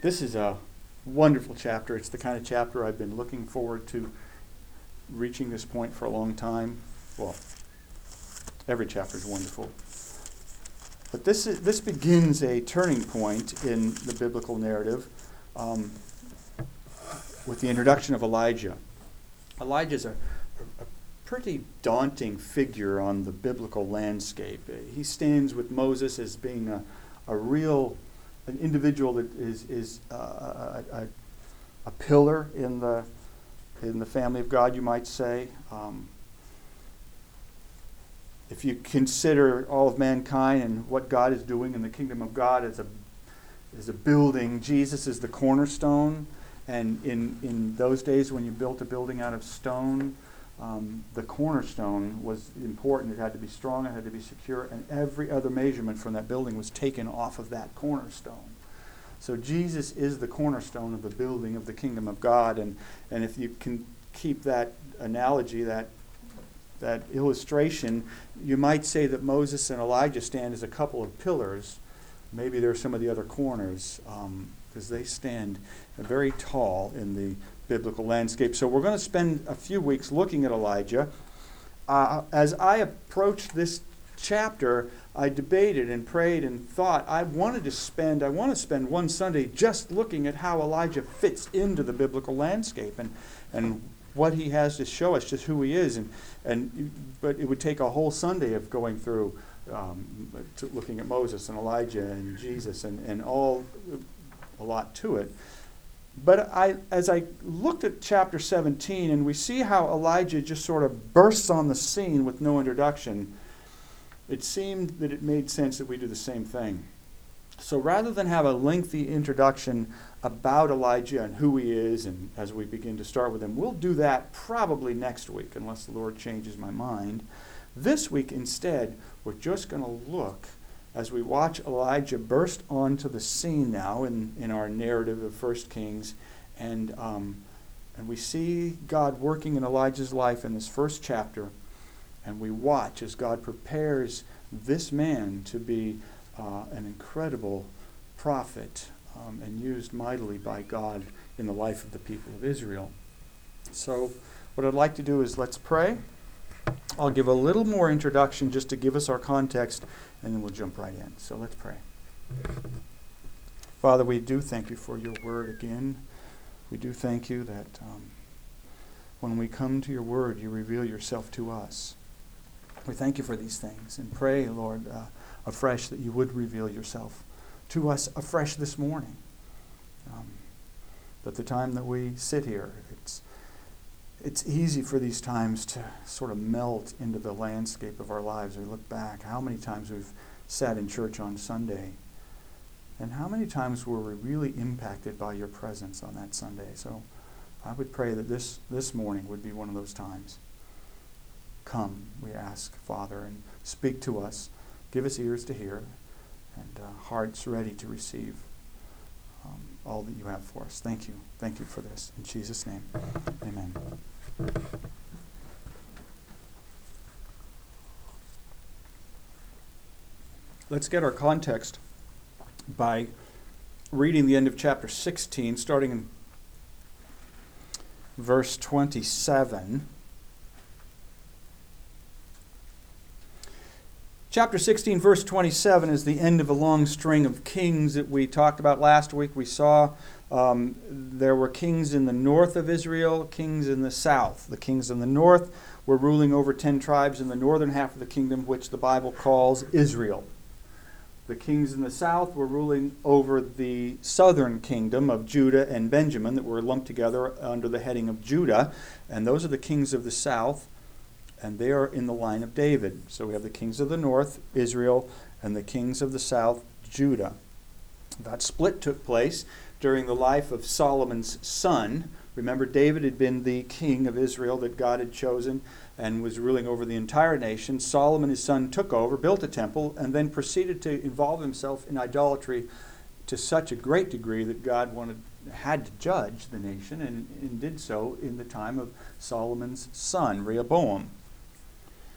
This is a wonderful chapter. It's the kind of chapter I've been looking forward to reaching this point for a long time. Well, every chapter is wonderful. But this begins a turning point in the biblical narrative with the introduction of Elijah. Elijah's a pretty daunting figure on the biblical landscape. He stands with Moses as being an individual that is a pillar in the family of God, you might say. If you consider all of mankind and what God is doing in the kingdom of God as a building, Jesus is the cornerstone. And in those days when you built a building out of stone, the cornerstone was important. It had to be strong, it had to be secure, and every other measurement from that building was taken off of that cornerstone. So Jesus is the cornerstone of the building of the kingdom of God. And if you can keep that analogy, that illustration, you might say that Moses and Elijah stand as a couple of pillars. Maybe there are some of the other corners, because they stand very tall in the biblical landscape. So we're going to spend a few weeks looking at Elijah. As I approached this chapter, I debated and prayed and thought I want to spend one Sunday just looking at how Elijah fits into the biblical landscape and what he has to show us, just who he is. But it would take a whole Sunday of going through looking at Moses and Elijah and Jesus and all a lot to it. But as I looked at chapter 17 and we see how Elijah just sort of bursts on the scene with no introduction, it seemed that it made sense that we do the same thing. So rather than have a lengthy introduction about Elijah and who he is, and as we begin to start with him, we'll do that probably next week, unless the Lord changes my mind. This week, instead, we're just going to look, as we watch Elijah burst onto the scene now in our narrative of 1 Kings, and we see God working in Elijah's life in this first chapter, and we watch as God prepares this man to be an incredible prophet and used mightily by God in the life of the people of Israel. So what I'd like to do is let's pray. I'll give a little more introduction just to give us our context, and then we'll jump right in. So let's pray. Father, we do thank you for your word again. We do thank you that when we come to your word, you reveal yourself to us. We thank you for these things and pray, Lord, afresh that you would reveal yourself to us afresh this morning. That the time that we sit here, it's easy for these times to sort of melt into the landscape of our lives. We look back, how many times we've sat in church on Sunday, and how many times were we really impacted by your presence on that Sunday. So I would pray that this morning would be one of those times. Come, we ask, Father, and speak to us. Give us ears to hear and hearts ready to receive all that you have for us. Thank you. Thank you for this. In Jesus' name, amen. Let's get our context by reading the end of chapter 16, starting in verse 27. Chapter 16, verse 27 is the end of a long string of kings that we talked about last week. We saw there were kings in the north of Israel, kings in the south. The kings in the north were ruling over 10 tribes in the northern half of the kingdom, which the Bible calls Israel. The kings in the south were ruling over the southern kingdom of Judah and Benjamin that were lumped together under the heading of Judah. And those are the kings of the south. And they are in the line of David. So we have the kings of the north, Israel, and the kings of the south, Judah. That split took place during the life of Solomon's son. Remember, David had been the king of Israel that God had chosen and was ruling over the entire nation. Solomon, his son, took over, built a temple, and then proceeded to involve himself in idolatry to such a great degree that God had to judge the nation, and did so in the time of Solomon's son, Rehoboam.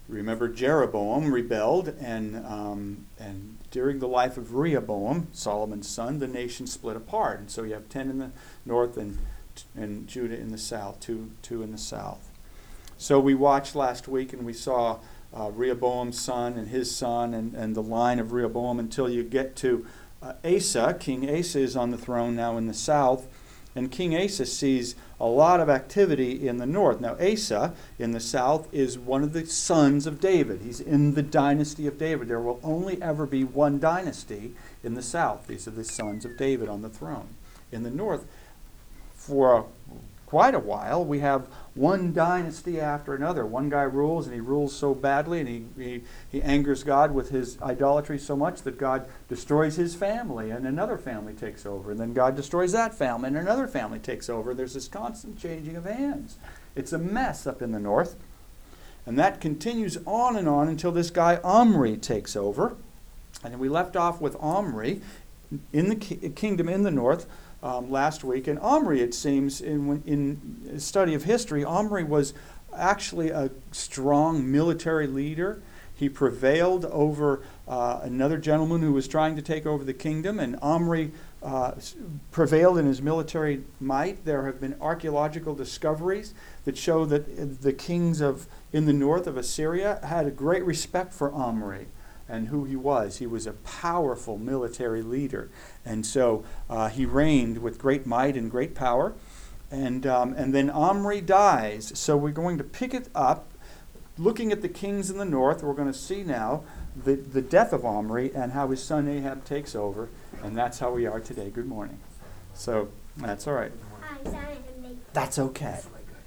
Remember, Jeroboam rebelled, and during the life of Rehoboam, Solomon's son, the nation split apart. And so you have 10 in the north and Judah in the south, two in the south. So we watched last week, and we saw Rehoboam's son and his son and the line of Rehoboam until you get to Asa. King Asa is on the throne now in the south. And King Asa sees a lot of activity in the north. Now, Asa in the south is one of the sons of David. He's in the dynasty of David. There will only ever be one dynasty in the south. These are the sons of David on the throne. In the north, for quite a while, we have one dynasty after another. One guy rules, and he rules so badly, and he angers God with his idolatry so much that God destroys his family, and another family takes over. And then God destroys that family, and another family takes over. There's this constant changing of hands. It's a mess up in the north. And that continues on and on until this guy Omri takes over. And we left off with Omri in the kingdom in the north last week. And Omri, it seems, in study of history, Omri was actually a strong military leader. He prevailed over another gentleman who was trying to take over the kingdom, and Omri prevailed in his military might. There have been archaeological discoveries that show that the kings in the north of Assyria had a great respect for Omri and who he was. He was a powerful military leader. And so he reigned with great might and great power. And then Omri dies. So we're going to pick it up. Looking at the kings in the north, we're going to see now the death of Omri and how his son Ahab takes over. And that's how we are today. Good morning. So that's all right. That's okay.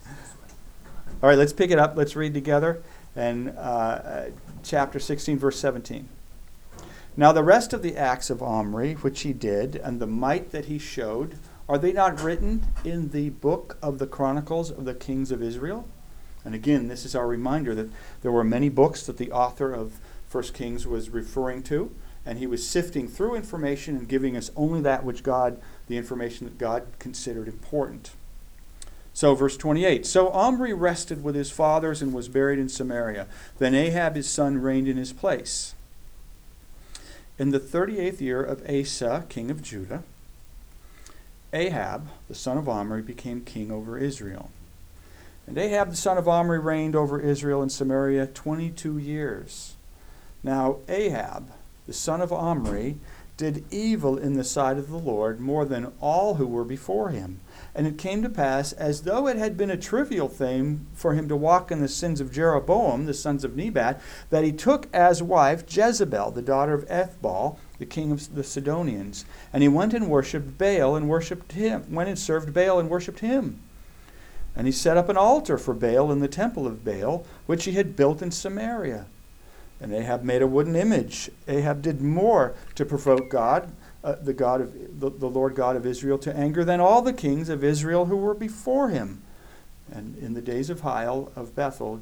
All right, let's pick it up. Let's read together. And chapter 16, verse 17. Now the rest of the acts of Omri, which he did, and the might that he showed, are they not written in the book of the Chronicles of the Kings of Israel? And again, this is our reminder that there were many books that the author of 1 Kings was referring to, and he was sifting through information and giving us only that which the information that God considered important. So verse 28, so Omri rested with his fathers and was buried in Samaria. Then Ahab his son reigned in his place. In the 38th year of Asa, king of Judah, Ahab, the son of Omri, became king over Israel. And Ahab, the son of Omri, reigned over Israel and Samaria 22 years. Now Ahab, the son of Omri, did evil in the sight of the Lord more than all who were before him. And it came to pass, as though it had been a trivial thing for him to walk in the sins of Jeroboam, the sons of Nebat, that he took as wife Jezebel, the daughter of Ethbaal, the king of the Sidonians. And he went and worshipped Baal and worshipped him, went and served Baal and worshipped him. And he set up an altar for Baal in the temple of Baal, which he had built in Samaria. And Ahab made a wooden image. Ahab did more to provoke God, the Lord God of Israel, to anger than all the kings of Israel who were before him. And in the days of Hiel of Bethel,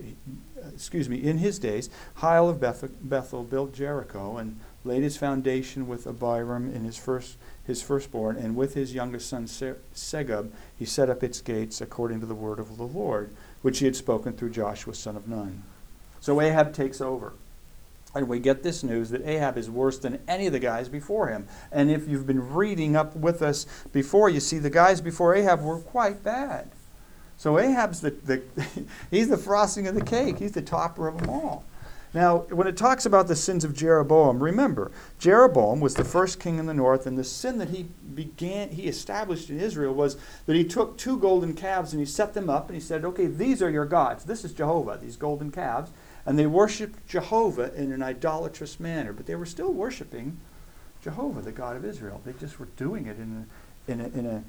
in his days, Hiel of Bethel built Jericho and laid his foundation with Abiram in his firstborn, and with his youngest son Segub he set up its gates according to the word of the Lord, which he had spoken through Joshua son of Nun. So Ahab takes over. And we get this news that Ahab is worse than any of the guys before him. And if you've been reading up with us before, you see the guys before Ahab were quite bad. So Ahab's he's the frosting of the cake. He's the topper of them all. Now, when it talks about the sins of Jeroboam, remember, Jeroboam was the first king in the north, and the sin that he established in Israel was that he took 2 golden calves and he set them up and he said, okay, these are your gods. This is Jehovah, these golden calves. And they worshipped Jehovah in an idolatrous manner, but they were still worshiping Jehovah, the God of Israel. They just were doing it in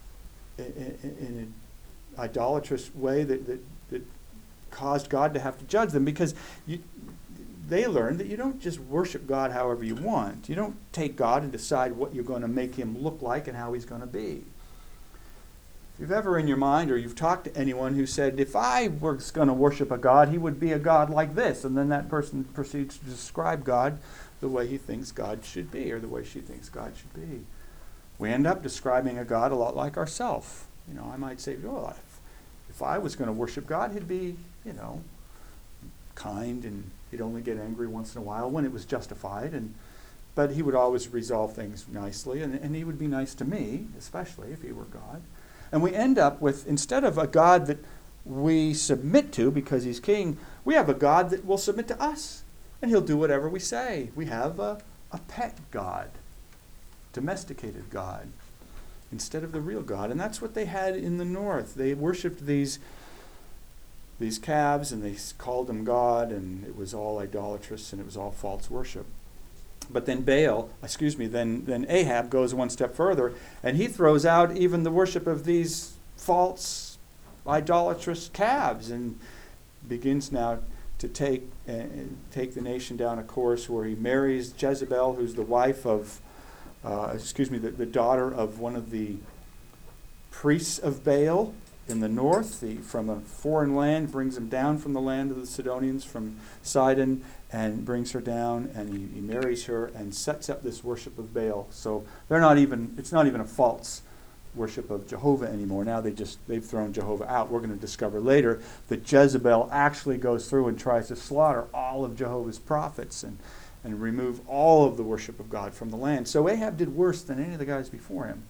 an idolatrous way that caused God to have to judge them, because they learned that you don't just worship God however you want. You don't take God and decide what you're going to make him look like and how he's going to be. If you've ever in your mind, or you've talked to anyone who said, if I was going to worship a God, he would be a God like this, and then that person proceeds to describe God the way he thinks God should be, or the way she thinks God should be, we end up describing a God a lot like ourselves. I might say, well, if I was going to worship God, he'd be, kind, and he'd only get angry once in a while when it was justified, but he would always resolve things nicely, and he would be nice to me, especially if he were God. And we end up with, instead of a God that we submit to because he's king, we have a God that will submit to us, and he'll do whatever we say. We have a pet God, domesticated God, instead of the real God. And that's what they had in the north. They worshipped these calves, and they called them God, and it was all idolatrous, and it was all false worship. But then then Ahab goes one step further, and he throws out even the worship of these false idolatrous calves, and begins now to take the nation down a course where he marries Jezebel, who's the wife of, the daughter of one of the priests of Baal in the north, from a foreign land, brings him down from the land of the Sidonians, from Sidon, and brings her down, and he marries her and sets up this worship of Baal. So it's not even a false worship of Jehovah anymore. Now they've thrown Jehovah out. We're going to discover later that Jezebel actually goes through and tries to slaughter all of Jehovah's prophets and remove all of the worship of God from the land. So Ahab did worse than any of the guys before him.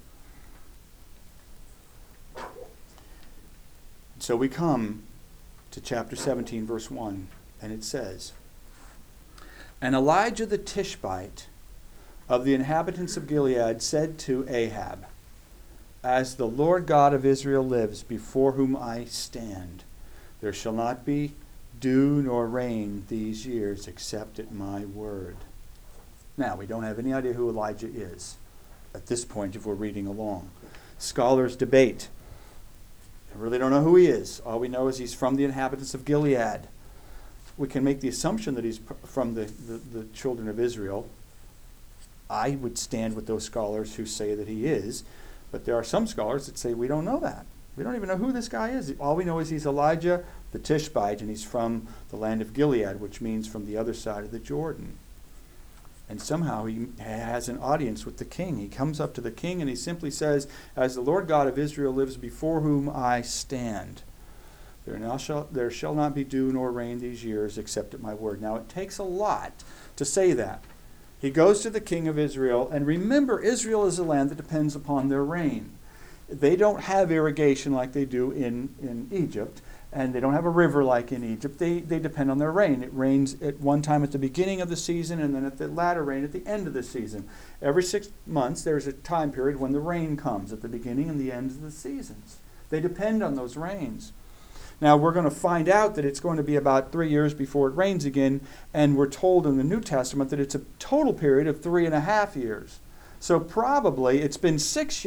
So we come to chapter 17, verse 1, and it says, "And Elijah the Tishbite of the inhabitants of Gilead said to Ahab, As the Lord God of Israel lives, before whom I stand, there shall not be dew nor rain these years except at my word." Now, we don't have any idea who Elijah is at this point if we're reading along. Scholars debate. I really don't know who he is. All we know is he's from the inhabitants of Gilead. We can make the assumption that he's from the children of Israel. I would stand with those scholars who say that he is, but there are some scholars that say we don't know that. We don't even know who this guy is. All we know is he's Elijah the Tishbite, and he's from the land of Gilead, which means from the other side of the Jordan. And somehow he has an audience with the king. He comes up to the king and he simply says, "As the Lord God of Israel lives, before whom I stand, there shall not be dew nor rain these years except at my word." Now it takes a lot to say that. He goes to the king of Israel, and remember, Israel is a land that depends upon their rain. They don't have irrigation like they do in Egypt, and they don't have a river like in Egypt. They depend on their rain. It rains at one time at the beginning of the season, and then at the latter rain at the end of the season. Every 6 months there's a time period when the rain comes, at the beginning and the end of the seasons. They depend on those rains. Now we're going to find out that it's going to be about 3 years before it rains again, and we're told in the New Testament that it's a total period of 3.5 years. So probably it's been 6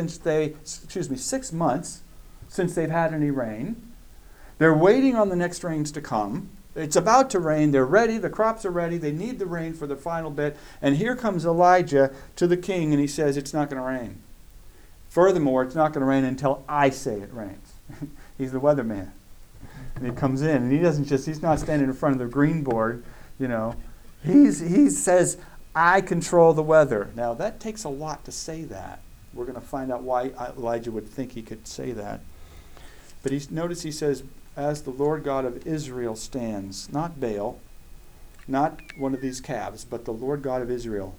months since they've had any rain. They're waiting on the next rains to come. It's about to rain. They're ready. The crops are ready. They need the rain for the final bit. And here comes Elijah to the king, and he says it's not going to rain. Furthermore, it's not going to rain until I say it rains. He's the weatherman. And he comes in, and he's not standing in front of the green board, He says, "I control the weather." Now, that takes a lot to say that. We're going to find out why Elijah would think he could say that. But notice he says, "As the Lord God of Israel stands," not Baal, not one of these calves, but the Lord God of Israel.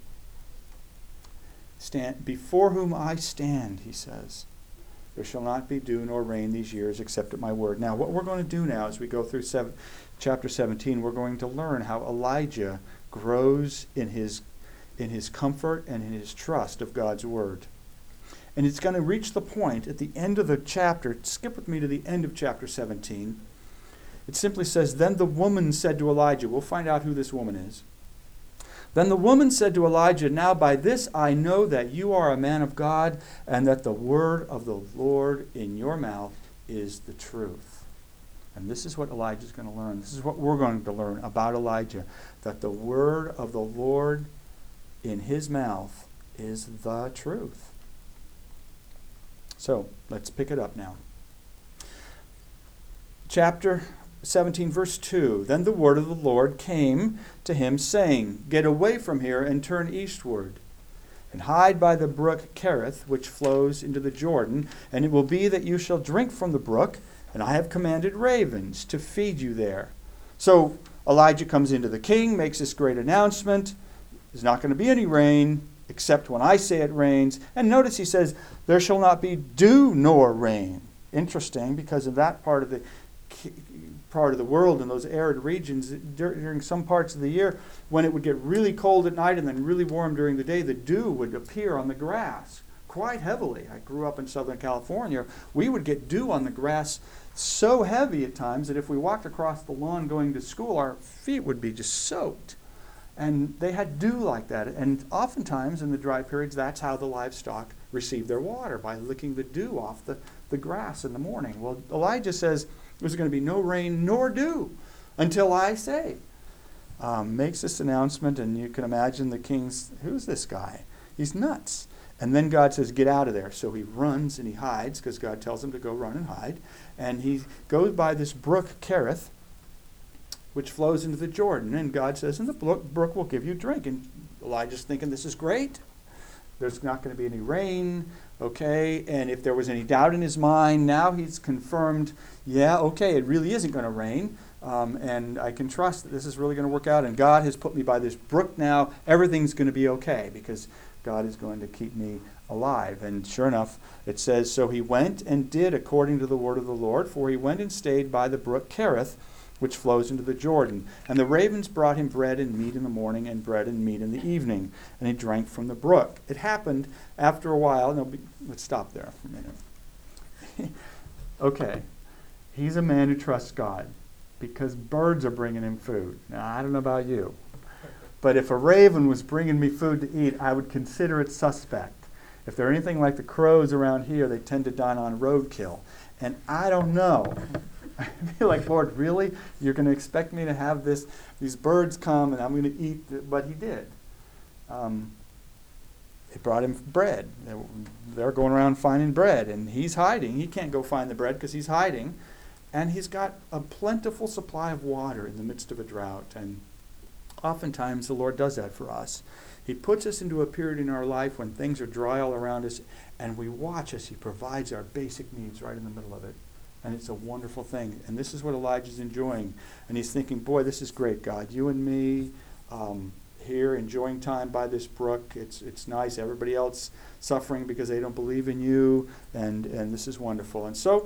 "Before whom I stand," he says, "there shall not be dew nor rain these years except at my word." Now, what we're going to do now as we go through chapter 17, we're going to learn how Elijah grows in his comfort and in his trust of God's word. And it's going to reach the point at the end of the chapter. Skip with me to the end of chapter 17. It simply says, "Then the woman said to Elijah," we'll find out who this woman is. "Then the woman said to Elijah, Now by this I know that you are a man of God, and that the word of the Lord in your mouth is the truth." And this is what Elijah is going to learn. This is what we're going to learn about Elijah, that the word of the Lord in his mouth is the truth. So, let's pick it up now. Chapter 17, verse 2. "Then the word of the Lord came to him, saying, Get away from here and turn eastward, and hide by the brook Kerith, which flows into the Jordan, and it will be that you shall drink from the brook, and I have commanded ravens to feed you there." So Elijah comes into the king, makes this great announcement. There's not going to be any rain except when I say it rains. And notice he says, there shall not be dew nor rain. Interesting, because in that part of the world, in those arid regions, during some parts of the year, when it would get really cold at night and then really warm during the day, the dew would appear on the grass quite heavily. I grew up in Southern California. We would get dew on the grass so heavy at times that if we walked across the lawn going to school, our feet would be just soaked. And they had dew like that. And oftentimes in the dry periods, that's how the livestock received their water, by licking the dew off the grass in the morning. Well, Elijah says there's going to be no rain nor dew until I say. Makes this announcement, and you can imagine the king's, who's this guy? He's nuts. And then God says, get out of there. So he runs and he hides, because God tells him to go run and hide. And he goes by this brook, Kerith, which flows into the Jordan. And God says, and the brook will give you drink. And Elijah's thinking, this is great. There's not going to be any rain, okay? And if there was any doubt in his mind, now he's confirmed, yeah, okay, it really isn't going to rain. And I can trust that this is really going to work out. And God has put me by this brook now. Everything's going to be okay, because God is going to keep me alive. And sure enough, it says, so he went and did according to the word of the Lord, for he went and stayed by the brook Kerith, which flows into the Jordan. And the ravens brought him bread and meat in the morning, and bread and meat in the evening. And he drank from the brook. It happened after a while. Let's stop there for a minute. Okay. He's a man who trusts God, because birds are bringing him food. Now, I don't know about you, but if a raven was bringing me food to eat, I would consider it suspect. If they're anything like the crows around here, they tend to dine on roadkill. And I don't know. I feel like, Lord, really? You're going to expect me to have these birds come and I'm going to eat? But he did. They brought him bread. They're going around finding bread, and he's hiding. He can't go find the bread because he's hiding. And he's got a plentiful supply of water in the midst of a drought. And oftentimes the Lord does that for us. He puts us into a period in our life when things are dry all around us, and we watch as he provides our basic needs right in the middle of it. And it's a wonderful thing. And this is what Elijah's enjoying. And he's thinking, boy, this is great, God. You and me here enjoying time by this brook. It's nice. Everybody else suffering because they don't believe in you. And this is wonderful. And so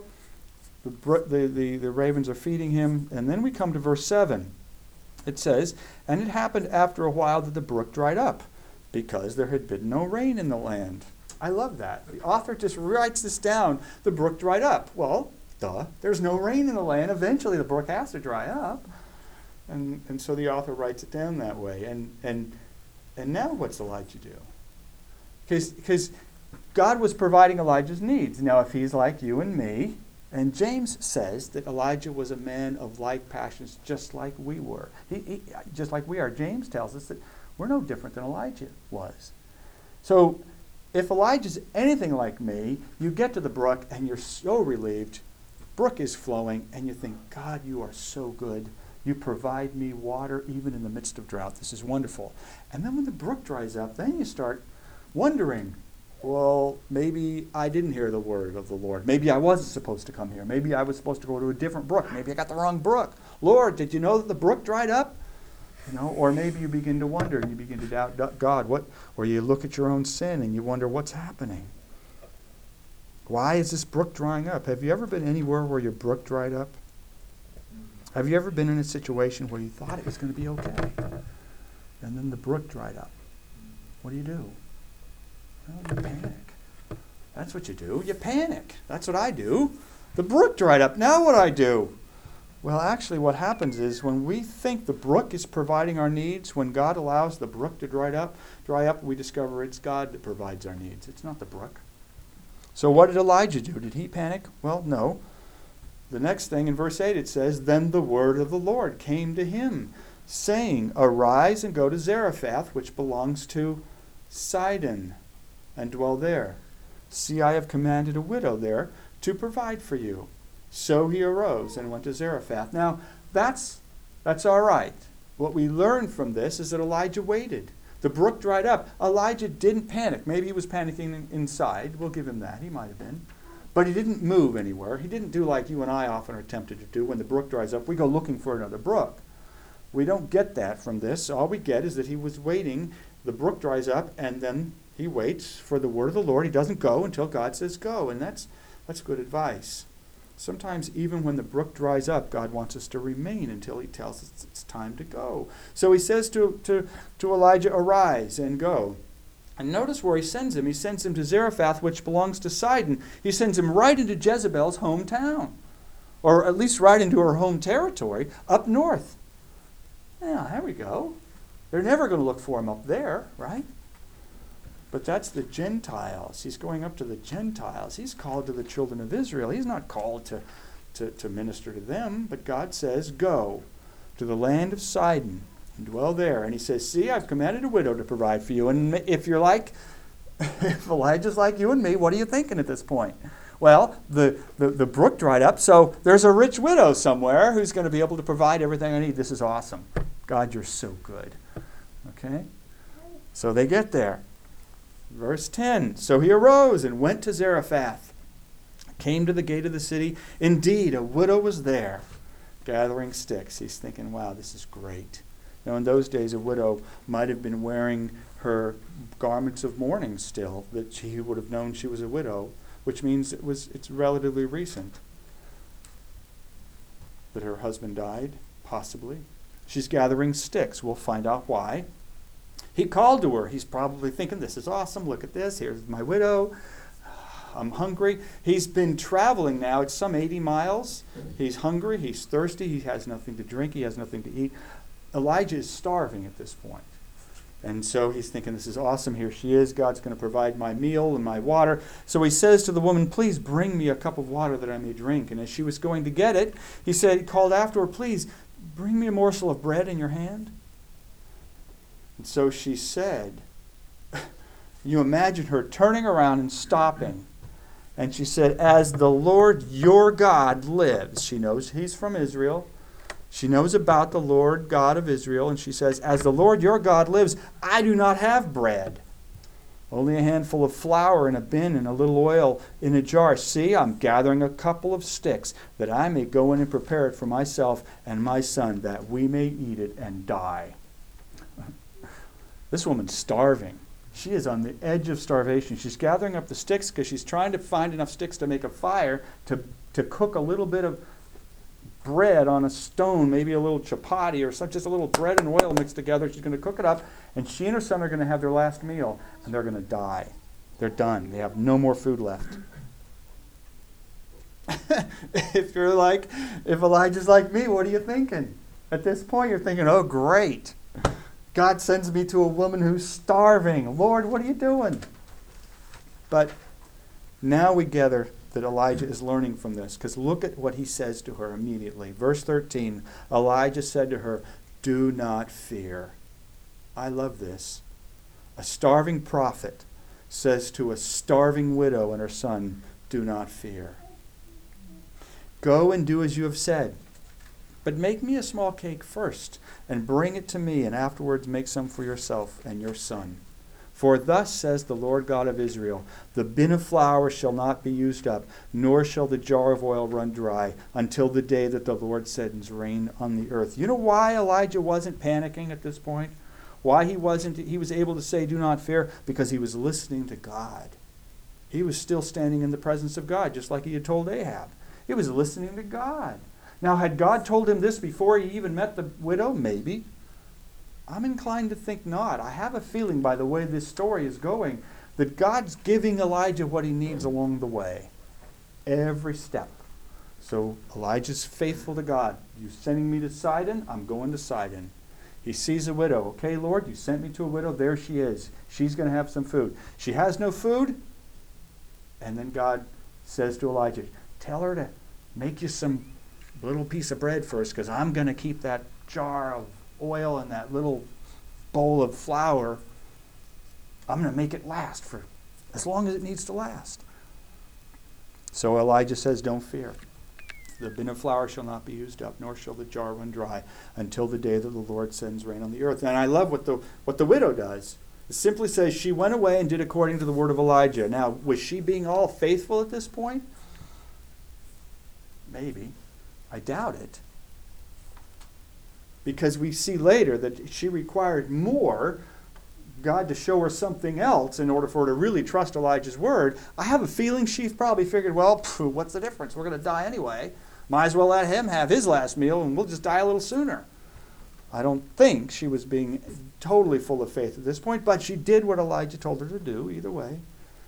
the ravens are feeding him. And then we come to verse 7. It says, and it happened after a while that the brook dried up, because there had been no rain in the land. I love that. The author just writes this down. The brook dried up. Well, duh. There's no rain in the land. Eventually the brook has to dry up. And so the author writes it down that way. And now what's Elijah do? Because God was providing Elijah's needs. Now, if he's like you and me, and James says that Elijah was a man of like passions, just like we were. Just like we are. James tells us that we're no different than Elijah was. So if Elijah's anything like me, you get to the brook and you're so relieved. Brook is flowing, and you think, God, you are so good. You provide me water even in the midst of drought. This is wonderful. And then when the brook dries up, then you start wondering, well, maybe I didn't hear the word of the Lord. Maybe I wasn't supposed to come here. Maybe I was supposed to go to a different brook. Maybe I got the wrong brook. Lord, did you know that the brook dried up? Or maybe you begin to wonder and you begin to doubt God. Or you look at your own sin and you wonder what's happening. Why is this brook drying up? Have you ever been anywhere where your brook dried up? Have you ever been in a situation where you thought it was going to be okay, and then the brook dried up? What do? Well, you panic. That's what you do. You panic. That's what I do. The brook dried up. Now what do I do? Well, actually what happens is when we think the brook is providing our needs, when God allows the brook to dry up, we discover it's God that provides our needs. It's not the brook. So what did Elijah do? Did he panic? Well, no. The next thing in verse 8 it says, then the word of the Lord came to him, saying, arise and go to Zarephath, which belongs to Sidon, and dwell there. See, I have commanded a widow there to provide for you. So he arose and went to Zarephath. Now, that's all right. What we learn from this is that Elijah waited. The brook dried up. Elijah didn't panic. Maybe he was panicking inside. We'll give him that. He might have been. But he didn't move anywhere. He didn't do like you and I often are tempted to do. When the brook dries up, we go looking for another brook. We don't get that from this. All we get is that he was waiting. The brook dries up, and then he waits for the word of the Lord. He doesn't go until God says go, and that's good advice. Sometimes even when the brook dries up, God wants us to remain until he tells us it's time to go. So he says to Elijah, arise and go. And notice where he sends him. He sends him to Zarephath, which belongs to Sidon. He sends him right into Jezebel's hometown, or at least right into her home territory, up north. Yeah, there we go. They're never going to look for him up there, right? But that's the Gentiles. He's going up to the Gentiles. He's called to the children of Israel. He's not called to minister to them, but God says, go to the land of Sidon and dwell there. And he says, see, I've commanded a widow to provide for you. And if you're like, if Elijah's like you and me, what are you thinking at this point? Well, the brook dried up, so there's a rich widow somewhere who's going to be able to provide everything I need. This is awesome. God, you're so good. Okay? So they get there. Verse 10, so he arose and went to Zarephath, came to the gate of the city. Indeed, a widow was there, gathering sticks. He's thinking, wow, this is great. Now, in those days, a widow might have been wearing her garments of mourning still, that he would have known she was a widow, which means it's relatively recent that her husband died, possibly. She's gathering sticks. We'll find out why. He called to her. He's probably thinking, this is awesome. Look at this. Here's my widow. I'm hungry. He's been traveling now. It's some 80 miles. He's hungry. He's thirsty. He has nothing to drink. He has nothing to eat. Elijah is starving at this point. And so he's thinking, this is awesome. Here she is. God's going to provide my meal and my water. So he says to the woman, please bring me a cup of water that I may drink. And as she was going to get it, he called after her, please bring me a morsel of bread in your hand. And so she said, you imagine her turning around and stopping. And she said, as the Lord your God lives. She knows he's from Israel. She knows about the Lord God of Israel. And she says, as the Lord your God lives, I do not have bread. Only a handful of flour in a bin and a little oil in a jar. See, I'm gathering a couple of sticks that I may go in and prepare it for myself and my son, that we may eat it and die. This woman's starving. She is on the edge of starvation. She's gathering up the sticks because she's trying to find enough sticks to make a fire to cook a little bit of bread on a stone, maybe a little chapati or just a little bread and oil mixed together. She's going to cook it up, and she and her son are going to have their last meal, and they're going to die. They're done. They have no more food left. If Elijah's like me, what are you thinking? At this point, you're thinking, oh, great. God sends me to a woman who's starving. Lord, what are you doing? But now we gather that Elijah is learning from this, because look at what he says to her immediately. Verse 13, Elijah said to her, do not fear. I love this. A starving prophet says to a starving widow and her son, do not fear. Go and do as you have said. But make me a small cake first, and bring it to me, and afterwards make some for yourself and your son. For thus says the Lord God of Israel, the bin of flour shall not be used up, nor shall the jar of oil run dry, until the day that the Lord sends rain on the earth. You know why Elijah wasn't panicking at this point? Why he was able to say, do not fear? Because he was listening to God. He was still standing in the presence of God, just like he had told Ahab. He was listening to God. Now, had God told him this before he even met the widow? Maybe. I'm inclined to think not. I have a feeling by the way this story is going that God's giving Elijah what he needs along the way. Every step. So Elijah's faithful to God. You sending me to Sidon? I'm going to Sidon. He sees a widow. Okay, Lord, you sent me to a widow. There she is. She's going to have some food. She has no food. And then God says to Elijah, tell her to make you some little piece of bread first, because I'm going to keep that jar of oil and that little bowl of flour. I'm going to make it last for as long as it needs to last. So Elijah says, don't fear. The bin of flour shall not be used up, nor shall the jar run dry, until the day that the Lord sends rain on the earth. And I love what the widow does. It simply says she went away and did according to the word of Elijah. Now, was she being all faithful at this point? Maybe. I doubt it. because we see later that she required more God to show her something else in order for her to really trust Elijah's word. I have a feeling she probably figured, well, what's the difference? We're going to die anyway. Might as well let him have his last meal and we'll just die a little sooner. I don't think she was being totally full of faith at this point, but she did what Elijah told her to do either way.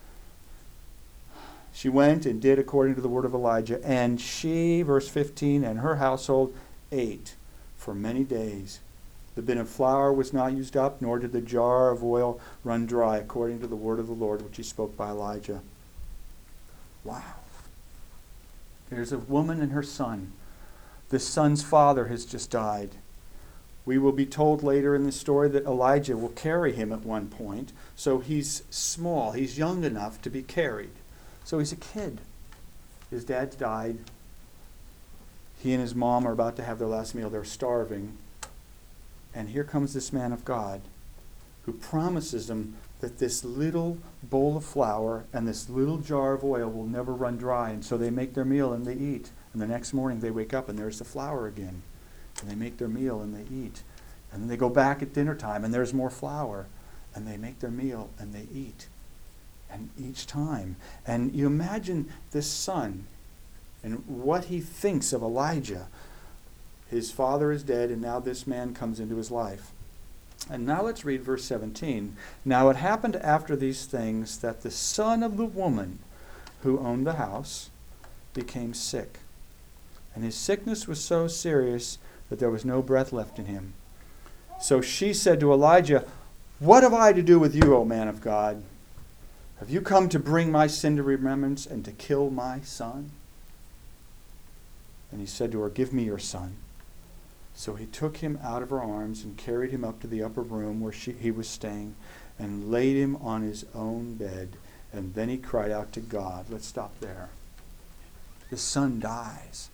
She went and did according to the word of Elijah, and she, verse 15, and her household ate for many days. The bin of flour was not used up, nor did the jar of oil run dry, according to the word of the Lord which he spoke by Elijah. Wow. There's a woman and her son. The son's father has just died. We will be told later in the story that Elijah will carry him at one point. So he's small. He's young enough to be carried. So he's a kid. His dad's died. He and his mom are about to have their last meal. They're starving. And here comes this man of God who promises them that this little bowl of flour and this little jar of oil will never run dry. And so they make their meal and they eat. And the next morning they wake up and there's the flour again. And they make their meal and they eat. And then they go back at dinner time and there's more flour. And they make their meal and they eat. And each time. And you imagine this son and what he thinks of Elijah. His father is dead, and now this man comes into his life. And now let's read verse 17. Now it happened after these things that the son of the woman who owned the house became sick. And his sickness was so serious that there was no breath left in him. So she said to Elijah, "What have I to do with you, O man of God? Have you come to bring my sin to remembrance and to kill my son?" And he said to her, "Give me your son." So he took him out of her arms and carried him up to the upper room where he was staying and laid him on his own bed. And then he cried out to God. Let's stop there. The son dies.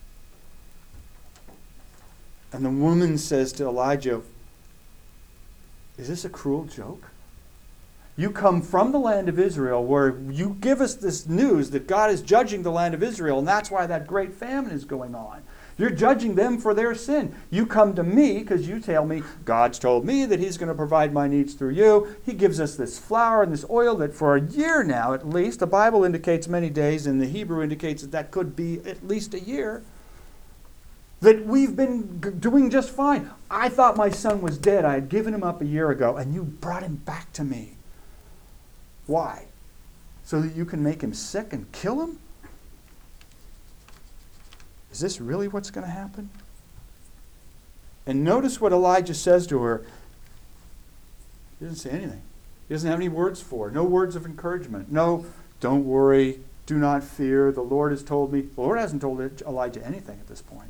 And the woman says to Elijah, "Is this a cruel joke? You come from the land of Israel where you give us this news that God is judging the land of Israel, and that's why that great famine is going on. You're judging them for their sin. You come to me because you tell me, God's told me that he's going to provide my needs through you. He gives us this flour and this oil that for a year now at least, the Bible indicates many days and the Hebrew indicates that that could be at least a year, that we've been doing just fine. I thought my son was dead. I had given him up a year ago and you brought him back to me. Why? So that you can make him sick and kill him? Is this really what's going to happen? And notice what Elijah says to her. He doesn't say anything. He doesn't have any words for her. No words of encouragement. No, don't worry, do not fear. The Lord has told me. The Lord hasn't told Elijah anything at this point.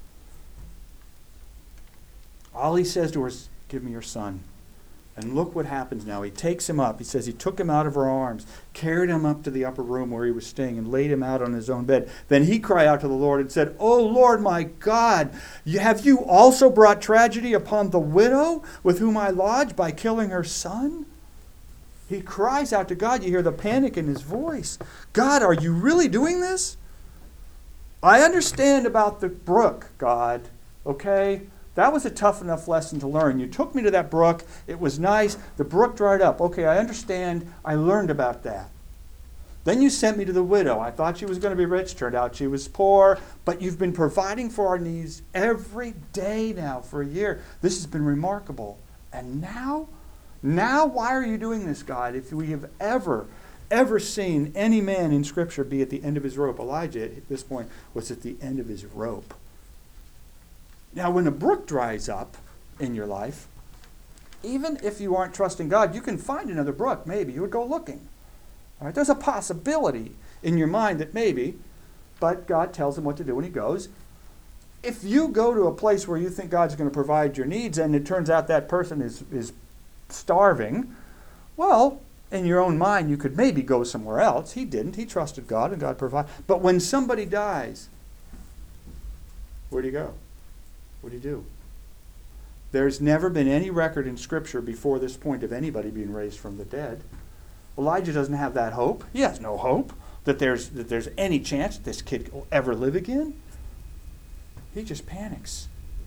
All he says to her is, "Give me your son." And look what happens now. He takes him up. He says he took him out of her arms, carried him up to the upper room where he was staying, and laid him out on his own bed. Then he cried out to the Lord and said, "O Lord my God, have you also brought tragedy upon the widow with whom I lodge by killing her son?" He cries out to God. You hear the panic in his voice. God, are you really doing this? I understand about the brook, God, okay? That was a tough enough lesson to learn. You took me to that brook. It was nice. The brook dried up. Okay, I understand. I learned about that. Then you sent me to the widow. I thought she was going to be rich. Turned out she was poor. But you've been providing for our needs every day now for a year. This has been remarkable. And now why are you doing this, God? If we have ever seen any man in Scripture be at the end of his rope, Elijah at this point was at the end of his rope. Now, when a brook dries up in your life, even if you aren't trusting God, you can find another brook. Maybe you would go looking. All right? There's a possibility in your mind that maybe, but God tells him what to do when he goes. If you go to a place where you think God's going to provide your needs and it turns out that person is starving, well, in your own mind, you could maybe go somewhere else. He didn't. He trusted God and God provided. But when somebody dies, where do you go? What do you do? There's never been any record in Scripture before this point of anybody being raised from the dead. Elijah doesn't have that hope. He has no hope that there's any chance that this kid will ever live again. He just panics.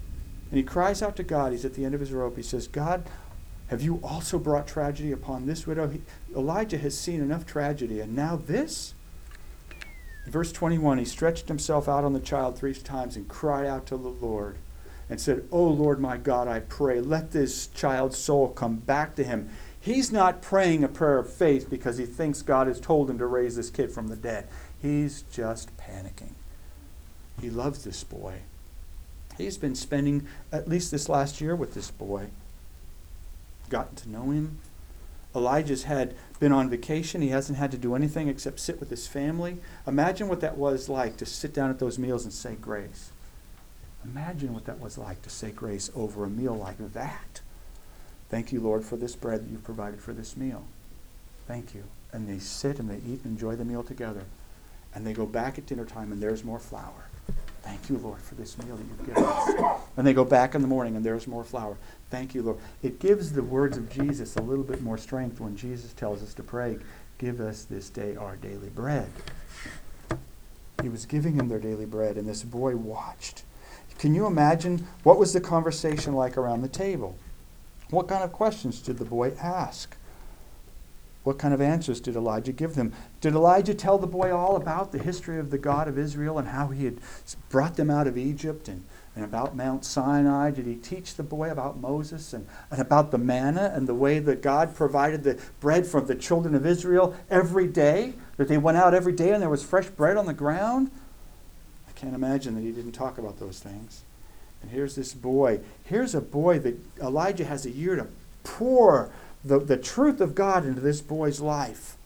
And he cries out to God. He's at the end of his rope. He says, God, have you also brought tragedy upon this widow? Elijah has seen enough tragedy, and now this? Verse 21, he stretched himself out on the child 3 times and cried out to the Lord and said, "O Lord my God, I pray, let this child's soul come back to him." He's not praying a prayer of faith because he thinks God has told him to raise this kid from the dead. He's just panicking. He loves this boy. He's been spending at least this last year with this boy. Gotten to know him. Elijah's had been on vacation. He hasn't had to do anything except sit with his family. Imagine what that was like to sit down at those meals and say grace. Imagine what that was like to say grace over a meal like that. Thank you, Lord, for this bread that you've provided for this meal. Thank you. And they sit and they eat and enjoy the meal together. And they go back at dinner time and there's more flour. Thank you, Lord, for this meal that you've given us. And they go back in the morning and there's more flour. Thank you, Lord. It gives the words of Jesus a little bit more strength when Jesus tells us to pray, give us this day our daily bread. He was giving them their daily bread, and this boy watched. Can you imagine what was the conversation like around the table? What kind of questions did the boy ask? What kind of answers did Elijah give them? Did Elijah tell the boy all about the history of the God of Israel and how he had brought them out of Egypt and about Mount Sinai? Did he teach the boy about Moses and about the manna and the way that God provided the bread for the children of Israel every day? That they went out every day and there was fresh bread on the ground? I can't imagine that he didn't talk about those things. And here's this boy. Here's a boy that Elijah has a year to pour the truth of God into this boy's life.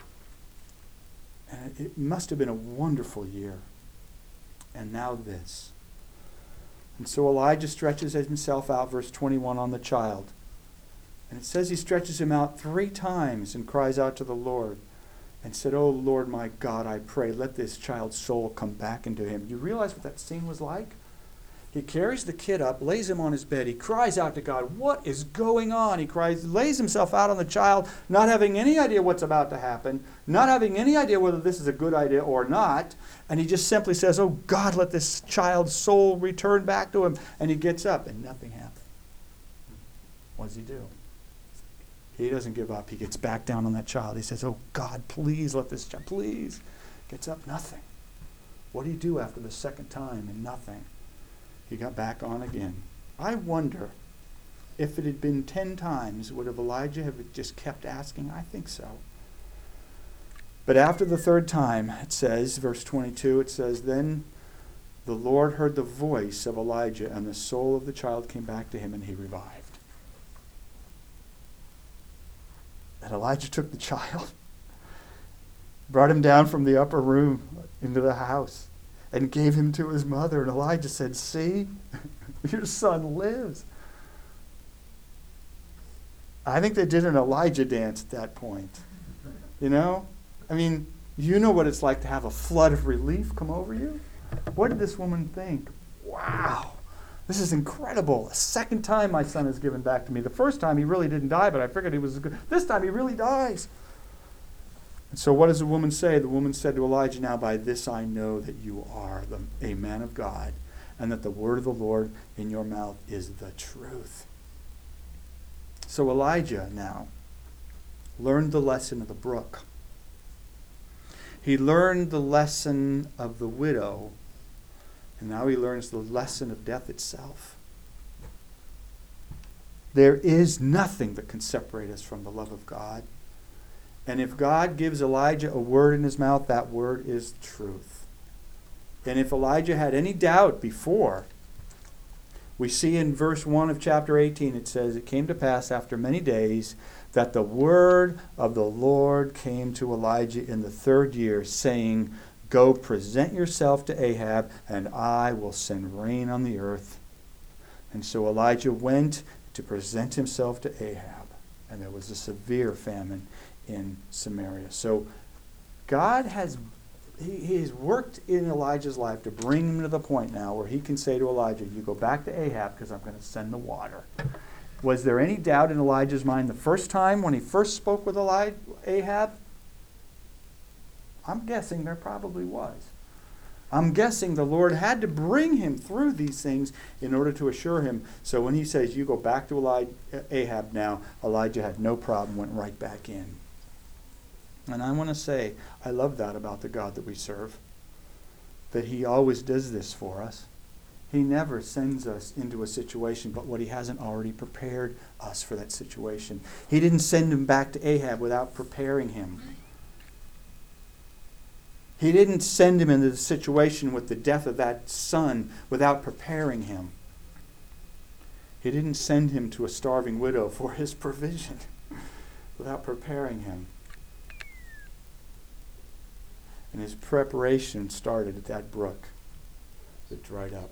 And it must have been a wonderful year. And now this. And so Elijah stretches himself out, verse 21, on the child. And it says he stretches him out 3 times and cries out to the Lord and said, "Oh Lord my God, I pray, let this child's soul come back into him." You realize what that scene was like? He carries the kid up, lays him on his bed. He cries out to God, "What is going on?" He cries, lays himself out on the child, not having any idea what's about to happen, not having any idea whether this is a good idea or not. And he just simply says, "Oh God, let this child's soul return back to him." And he gets up and nothing happens. What does he do? He doesn't give up. He gets back down on that child. He says, "Oh God, please let this child, please." Gets up, nothing. What do you do after the second time and nothing? He got back on again. I wonder if it had been 10 times, would have Elijah have just kept asking? I think so. But after the 3rd time, it says, verse 22, it says, "Then the Lord heard the voice of Elijah, and the soul of the child came back to him, and he revived." And Elijah took the child, brought him down from the upper room into the house, and gave him to his mother. And Elijah said, "See, your son lives." I think they did an Elijah dance at that point. You know? I mean, you know what it's like to have a flood of relief come over you? What did this woman think? Wow, this is incredible. A 2nd time my son is given back to me. The first time he really didn't die, but I figured he was good. This time he really dies. And so what does the woman say? The woman said to Elijah, "Now by this I know that you are a man of God, and that the word of the Lord in your mouth is the truth." So Elijah now learned the lesson of the brook. He learned the lesson of the widow, and now he learns the lesson of death itself. There is nothing that can separate us from the love of God. And if God gives Elijah a word in his mouth, that word is truth. And if Elijah had any doubt before, we see in verse 1 of chapter 18, it says, "It came to pass after many days that the word of the Lord came to Elijah in the 3rd year, saying, Go present yourself to Ahab, and I will send rain on the earth." And so Elijah went to present himself to Ahab, and there was a severe famine in Samaria. So God has He's worked in Elijah's life to bring him to the point now where he can say to Elijah, "You go back to Ahab because I'm going to send the water." Was there any doubt in Elijah's mind the first time when he first spoke with Ahab? I'm guessing there probably was. I'm guessing the Lord had to bring him through these things in order to assure him. So when he says, you go back to Ahab now, Elijah had no problem, went right back in. And I want to say, I love that about the God that we serve, that he always does this for us. He never sends us into a situation but what he hasn't already prepared us for that situation. He didn't send him back to Ahab without preparing him. He didn't send him into the situation with the death of that son without preparing him. He didn't send him to a starving widow for his provision without preparing him. And his preparation started at that brook that dried up.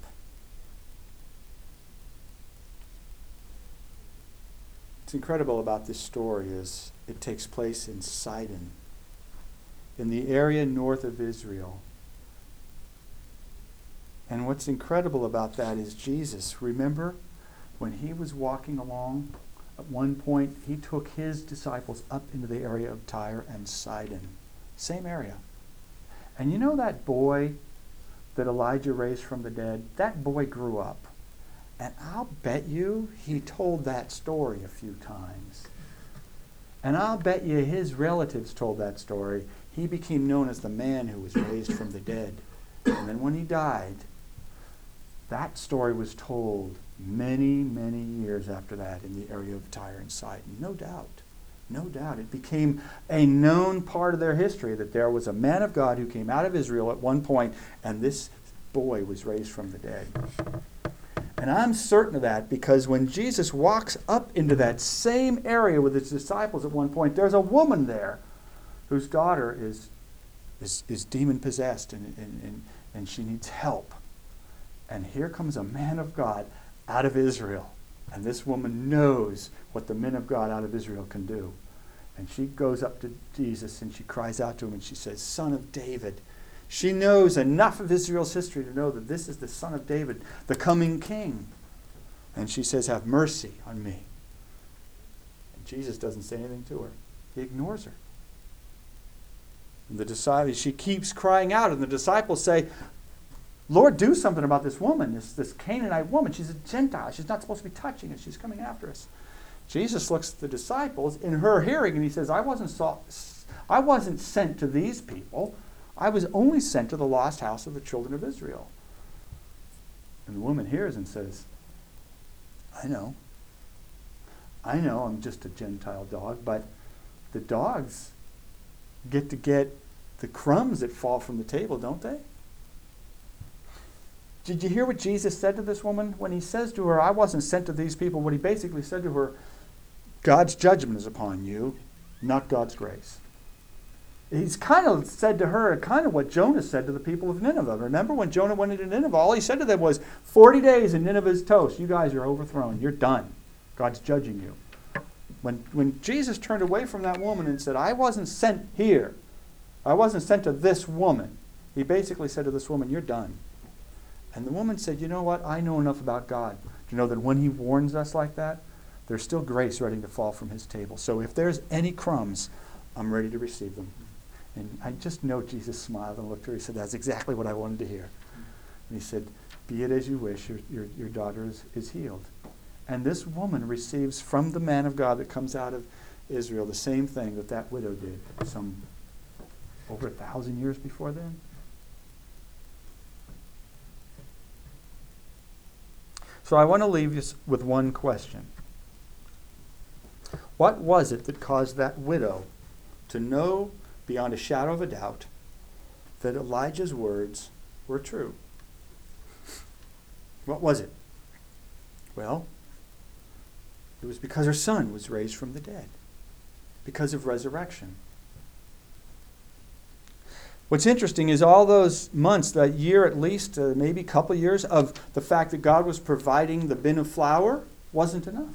What's incredible about this story is it takes place in Sidon, in the area north of Israel. And what's incredible about that is Jesus, remember, when he was walking along, at one point he took his disciples up into the area of Tyre and Sidon. Same area. And you know that boy that Elijah raised from the dead? That boy grew up. And I'll bet you he told that story a few times. And I'll bet you his relatives told that story. He became known as the man who was raised from the dead. And then when he died, that story was told many, many years after that in the area of Tyre and Sidon. No doubt. No doubt. It became a known part of their history that there was a man of God who came out of Israel at one point, and this boy was raised from the dead. And I'm certain of that because when Jesus walks up into that same area with his disciples at one point, there's a woman there whose daughter is demon-possessed and she needs help. And here comes a man of God out of Israel. And this woman knows what the men of God out of Israel can do. And she goes up to Jesus and she cries out to him and she says, Son of David. She knows enough of Israel's history to know that this is the Son of David, the coming king. And she says, have mercy on me. And Jesus doesn't say anything to her. He ignores her. And she keeps crying out, and the disciples say, Lord, do something about this woman, this Canaanite woman. She's a Gentile. She's not supposed to be touching us. She's coming after us. Jesus looks at the disciples in her hearing, and he says, I wasn't sent to these people. I was only sent to the lost house of the children of Israel. And the woman hears and says, I know I'm just a Gentile dog, but the dogs get the crumbs that fall from the table, don't they? Did you hear what Jesus said to this woman? When he says to her, I wasn't sent to these people, what he basically said to her, God's judgment is upon you, not God's grace. He's kind of said to her kind of what Jonah said to the people of Nineveh. Remember when Jonah went into Nineveh, all he said to them was, 40 days and Nineveh's toast. You guys are overthrown. You're done. God's judging you. When Jesus turned away from that woman and said, I wasn't sent here. I wasn't sent to this woman. He basically said to this woman, you're done. And the woman said, you know what? I know enough about God to know that when he warns us like that, there's still grace ready to fall from his table. So if there's any crumbs, I'm ready to receive them. And I just know Jesus smiled and looked at her. He said, that's exactly what I wanted to hear. And he said, be it as you wish, your daughter is healed. And this woman receives from the man of God that comes out of Israel the same thing that widow did some over 1,000 years before then. So I want to leave you with one question. What was it that caused that widow to know beyond a shadow of a doubt that Elijah's words were true? What was it? Well, it was because her son was raised from the dead, because of resurrection. What's interesting is all those months, that year at least, maybe a couple years, of the fact that God was providing the bin of flour wasn't enough.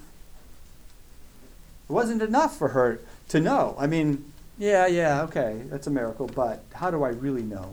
It wasn't enough for her to know. I mean, yeah, okay, that's a miracle, but how do I really know?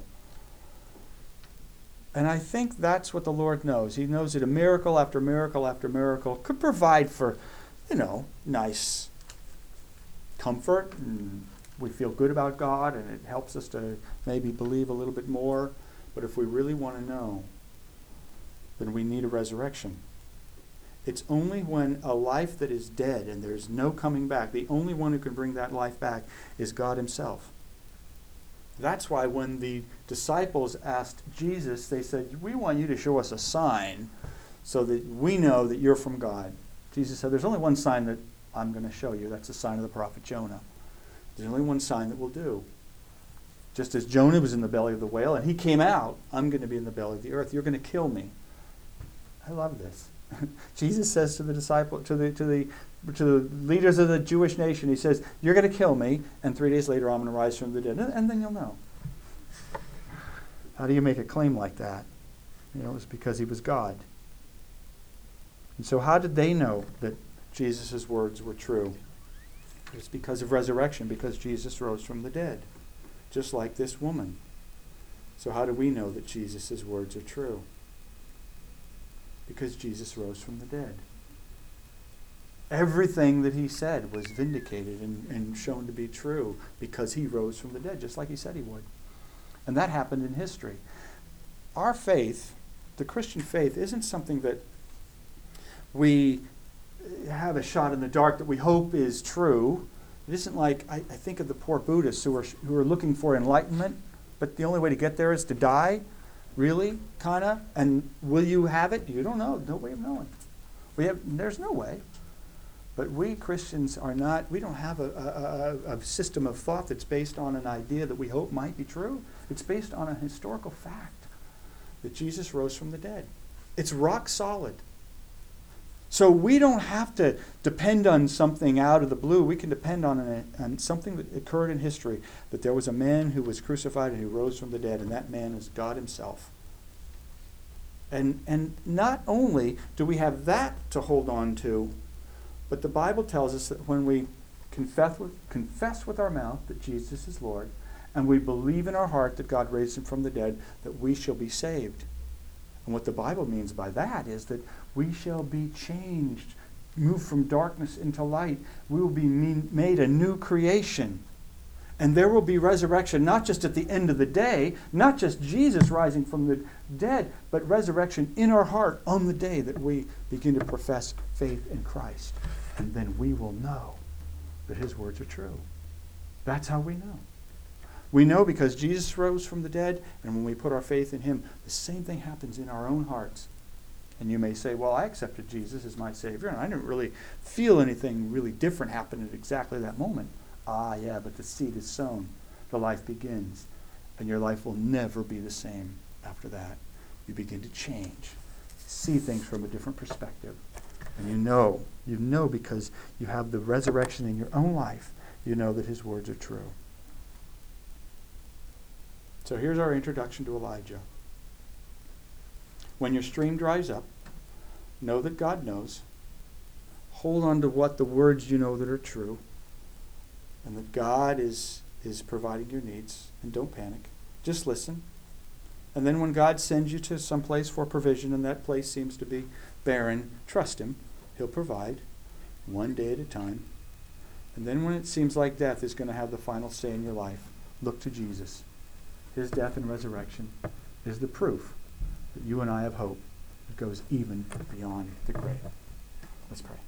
And I think that's what the Lord knows. He knows that a miracle after miracle after miracle could provide for, nice comfort, and we feel good about God, and it helps us to maybe believe a little bit more. But if we really want to know, then we need a resurrection. It's only when a life that is dead and there's no coming back, the only one who can bring that life back is God himself. That's why when the disciples asked Jesus, they said, we want you to show us a sign so that we know that you're from God. Jesus said, there's only one sign that I'm going to show you. That's the sign of the prophet Jonah. There's only one sign that will do. Just as Jonah was in the belly of the whale and he came out, I'm going to be in the belly of the earth. You're going to kill me. I love this. Jesus says to the disciple, to the leaders of the Jewish nation, he says, you're going to kill me, and 3 days later I'm going to rise from the dead. And then you'll know. How do you make a claim like that? It's because he was God. And so how did they know that Jesus' words were true? It's because of resurrection, because Jesus rose from the dead, just like this woman. So how do we know that Jesus' words are true? Because Jesus rose from the dead. Everything that he said was vindicated and shown to be true because he rose from the dead, just like he said he would. And that happened in history. Our faith, the Christian faith, isn't something that we have a shot in the dark that we hope is true. It isn't like, I think of the poor Buddhists who are looking for enlightenment, but the only way to get there is to die. Really? Kind of? And will you have it? You don't know. No way of knowing. There's no way. But we Christians are not, we don't have a system of thought that's based on an idea that we hope might be true. It's based on a historical fact that Jesus rose from the dead. It's rock solid. So we don't have to depend on something out of the blue. We can depend on something that occurred in history, that there was a man who was crucified and who rose from the dead, and that man is God himself. And not only do we have that to hold on to, but the Bible tells us that when we confess with our mouth that Jesus is Lord, and we believe in our heart that God raised him from the dead, that we shall be saved. And what the Bible means by that is that we shall be changed, moved from darkness into light. We will be made a new creation. And there will be resurrection, not just at the end of the day, not just Jesus rising from the dead, but resurrection in our heart on the day that we begin to profess faith in Christ. And then we will know that his words are true. That's how we know. We know because Jesus rose from the dead, and when we put our faith in him, the same thing happens in our own hearts. And you may say, well, I accepted Jesus as my Savior, and I didn't really feel anything really different happen at exactly that moment. Ah, yeah, but the seed is sown. The life begins. And your life will never be the same after that. You begin to change. See things from a different perspective. And you know because you have the resurrection in your own life, you know that his words are true. So here's our introduction to Elijah. When your stream dries up, know that God knows. Hold on to what the words you know that are true, and that God is providing your needs. And don't panic. Just listen. And then when God sends you to some place for provision, and that place seems to be barren, trust him. He'll provide, one day at a time. And then when it seems like death is going to have the final say in your life, look to Jesus. His death and resurrection is the proof that you and I have hope that goes even beyond the grave. Let's pray.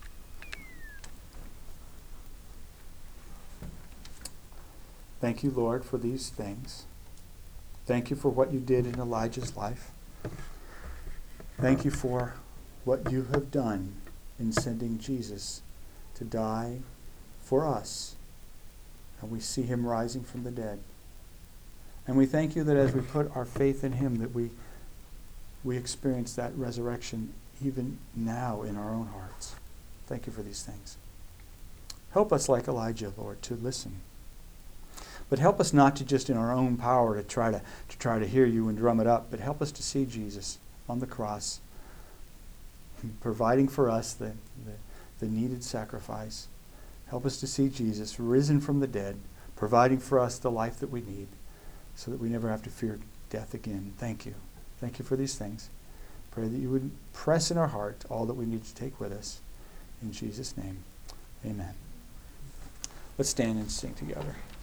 Thank you, Lord, for these things. Thank you for what you did in Elijah's life. Thank you for what you have done in sending Jesus to die for us. And we see him rising from the dead. And we thank you that as we put our faith in him, that we experience that resurrection even now in our own hearts. Thank you for these things. Help us, like Elijah, Lord, to listen. But help us not to just in our own power to try to hear you and drum it up, but help us to see Jesus on the cross, providing for us the needed sacrifice. Help us to see Jesus risen from the dead, providing for us the life that we need, so that we never have to fear death again. Thank you. Thank you for these things. Pray that you would press in our heart all that we need to take with us. In Jesus' name, amen. Let's stand and sing together.